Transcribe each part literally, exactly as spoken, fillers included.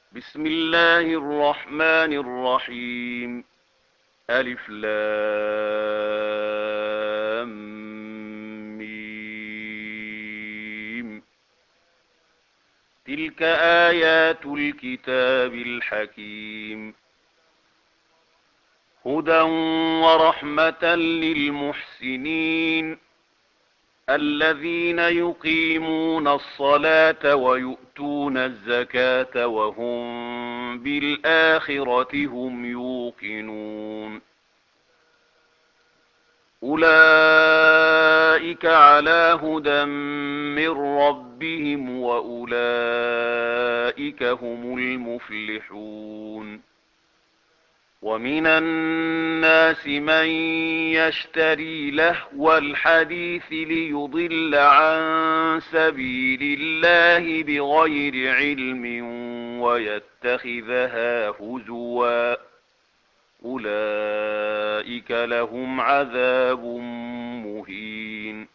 بسم الله الرحمن الرحيم. ألف لام ميم. تلك آيات الكتاب الحكيم، هدى ورحمة للمحسنين الذين يقيمون الصلاة ويؤتون الزكاة وهم بالآخرة هم يوقنون. أولئك على هدى من ربهم وأولئك هم المفلحون. ومن الناس من يشتري لهو الحديث ليضل عن سبيل الله بغير علم ويتخذها هزوا، أولئك لهم عذاب مهين.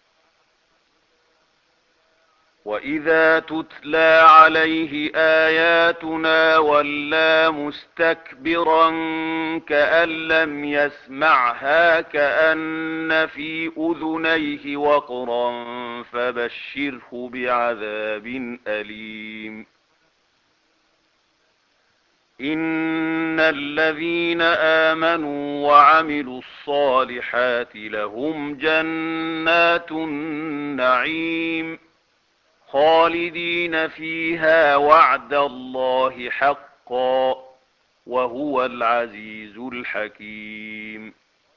وإذا تتلى عليه آياتنا ولى مستكبرا كأن لم يسمعها كأن في أذنيه وقرا فبشره بعذاب أليم. إن الذين آمنوا وعملوا الصالحات لهم جنات النعيم خالدين فيها وعد الله حقا وهو العزيز الحكيم.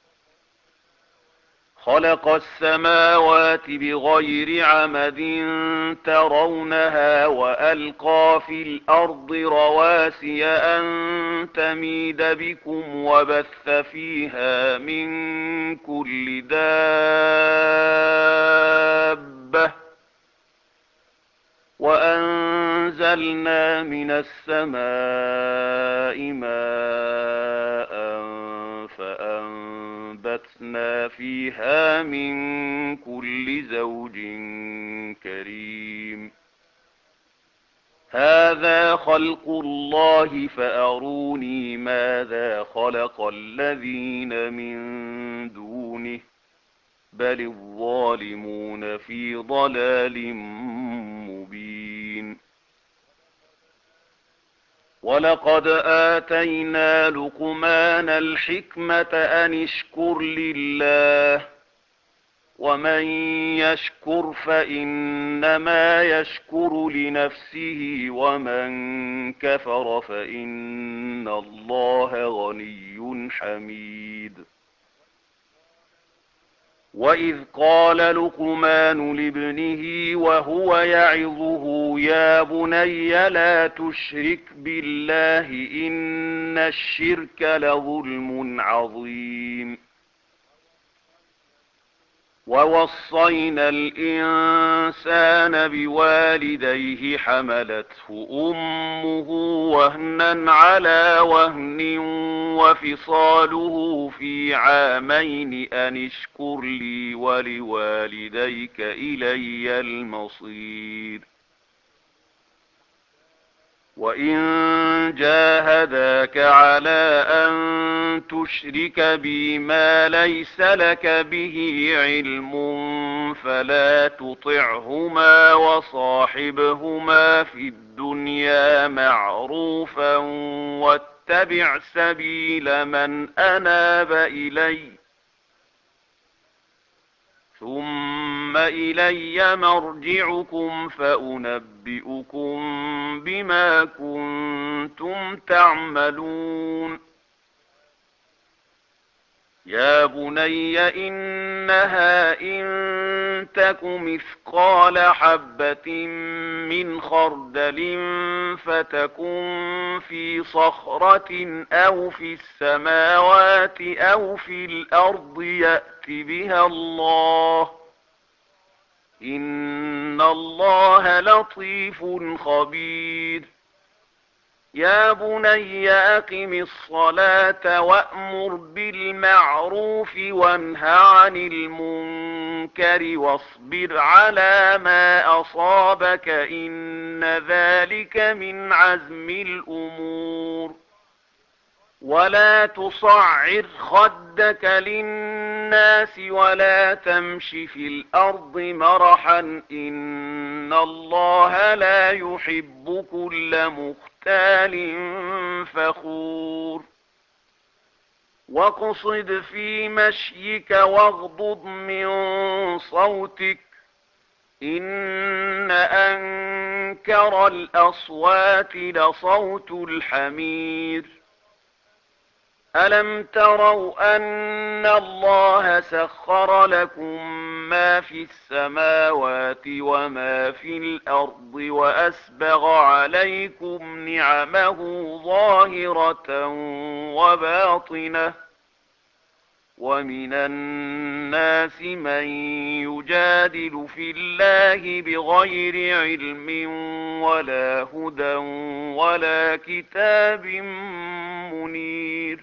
خلق السماوات بغير عمد ترونها وألقى في الأرض رواسي أن تميد بكم وبث فيها من كل دابة وأنزلنا من السماء ماء فأنبتنا فيها من كل زوج كريم. هذا خلق الله فأروني ماذا خلق الذين من دونه بل الظالمون في ضلال مبين. ولقد آتينا لقمان الحكمة أن اشكر لله ومن يشكر فإنما يشكر لنفسه ومن كفر فإن الله غني حميد. وإذ قال لقمان لابنه وهو يعظه يا بني لا تشرك بالله إن الشرك لظلم عظيم. ووصينا الإنسان بوالديه حملته أمه وهنا على وهن وفصاله في عامين أن اشكر لي ولوالديك إلي المصير. وإن جاهداك على أن تشرك بي ما ليس لك به علم فلا تطعهما وصاحبهما في الدنيا معروفا واتبع سبيل من أناب إلي ثم إلي مرجعكم فأنبئكم بما كنتم تعملون. يا بني إنها إن تك مثقال حبة من خردل فتكن في صخرة أو في السماوات أو في الأرض يأت بها الله إن الله لطيف خبير. يا بني أقم الصلاة وأمر بالمعروف وانه عن المنكر المنكر واصبر على ما أصابك إن ذلك من عزم الأمور. ولا تصعر خدك للناس ولا تمش في الأرض مرحا إن الله لا يحب كل مختال فخور. واقصد في مشيك واغضض من صوتك إن أنكر الأصوات لصوت الحمير. ألم تروا أن الله سخر لكم ما في السماوات وما في الأرض وأسبغ عليكم نعمه ظاهرة وباطنة ومن الناس من يجادل في الله بغير علم ولا هدى ولا كتاب منير.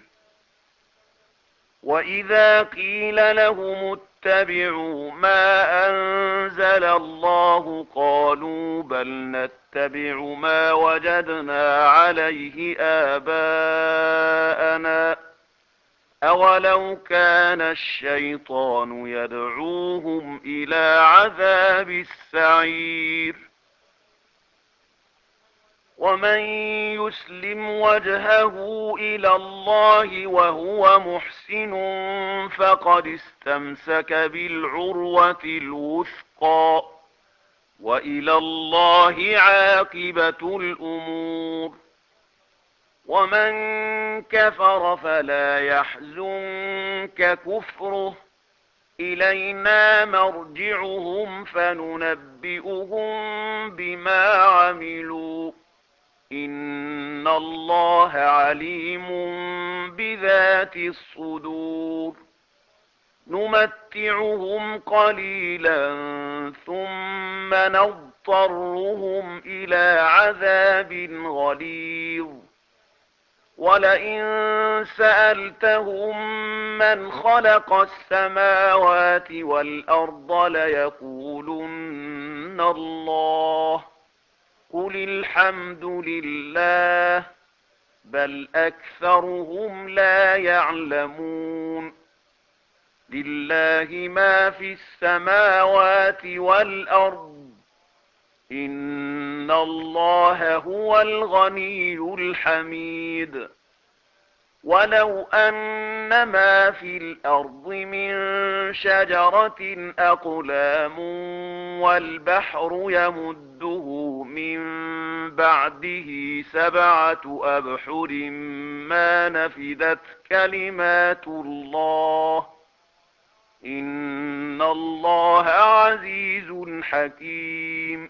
وإذا قيل لهم اتبعوا ما أنزل الله قالوا بل نتبع ما وجدنا عليه آباءنا أولو كان الشيطان يدعوهم إلى عذاب السعير. ومن يسلم وجهه إلى الله وهو محسن فقد استمسك بالعروة الوثقى وإلى الله عاقبة الأمور. ومن كفر فلا يحزنك كفره إلينا مرجعهم فننبئهم بما عملوا إن الله عليم بذات الصدور. نمتعهم قليلا ثم نضطرهم إلى عذاب غليظ. ولئن سألتهم من خلق السماوات والأرض ليقولن الله قل الحمد لله بل أكثرهم لا يعلمون. لله ما في السماوات والأرض إن الله هو الغني الحميد. ولو أن ما في الأرض من شجرة أقلام والبحر يمده من بعده سبعة أبحر ما نفدت كلمات الله إن الله عزيز حكيم.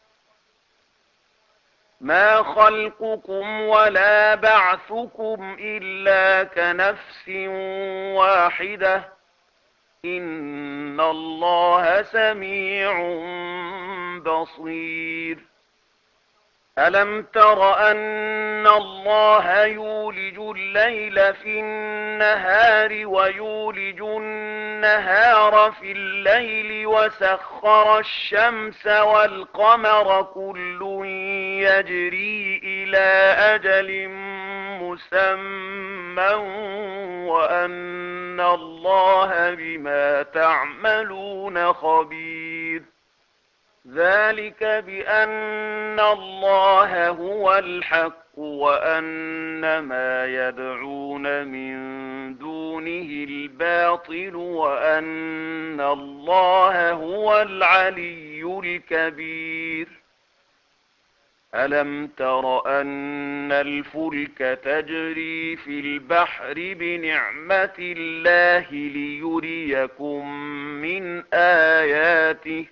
ما خلقكم ولا بعثكم إلا كنفس واحدة إن الله سميع بصير. ألم تر أن الله يولج الليل في النهار ويولج النهار في الليل وسخر الشمس والقمر كل يجري إلى أجل مسمى وأن الله بما تعملون خبير. ذلك بأن الله هو الحق وأن ما يدعون من دونه الباطل وأن الله هو العلي الكبير. ألم تر أن الفلك تجري في البحر بنعمة الله ليريكم من آياته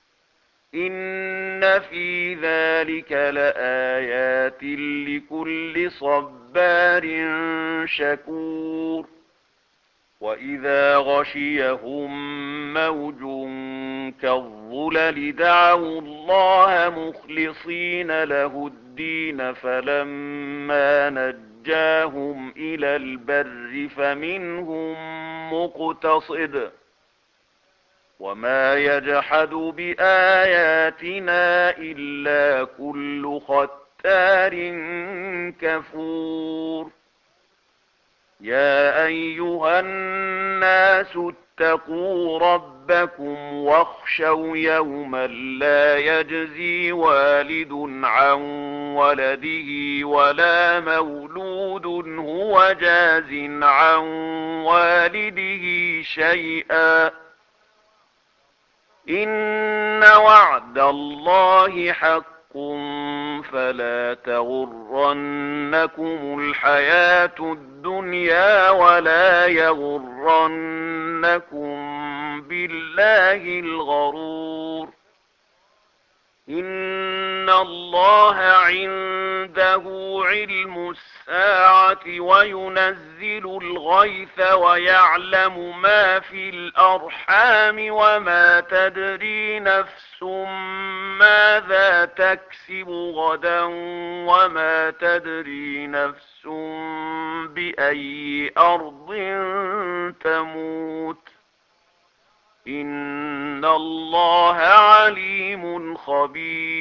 إن في ذلك لآيات لكل صبار شكور. وإذا غشيهم موج كالظلل دعوا الله مخلصين له الدين فلما نجاهم إلى البر فمنهم مقتصد وما يجحد بآياتنا إلا كل ختار كفور. يا أيها الناس اتقوا ربكم واخشوا يوما لا يجزي والد عن ولده ولا مولود هو جاز عن والده شيئا، إن وعد الله حق فلا تغرنكم الحياة الدنيا ولا يغرنكم بالله الغرور. إن الله عنده علم الساعة وينزل الغيث ويعلم ما في الأرحام وما تدري نفس ماذا تكسب غدا وما تدري نفس بأي أرض تموت. إن الله عليم خبير.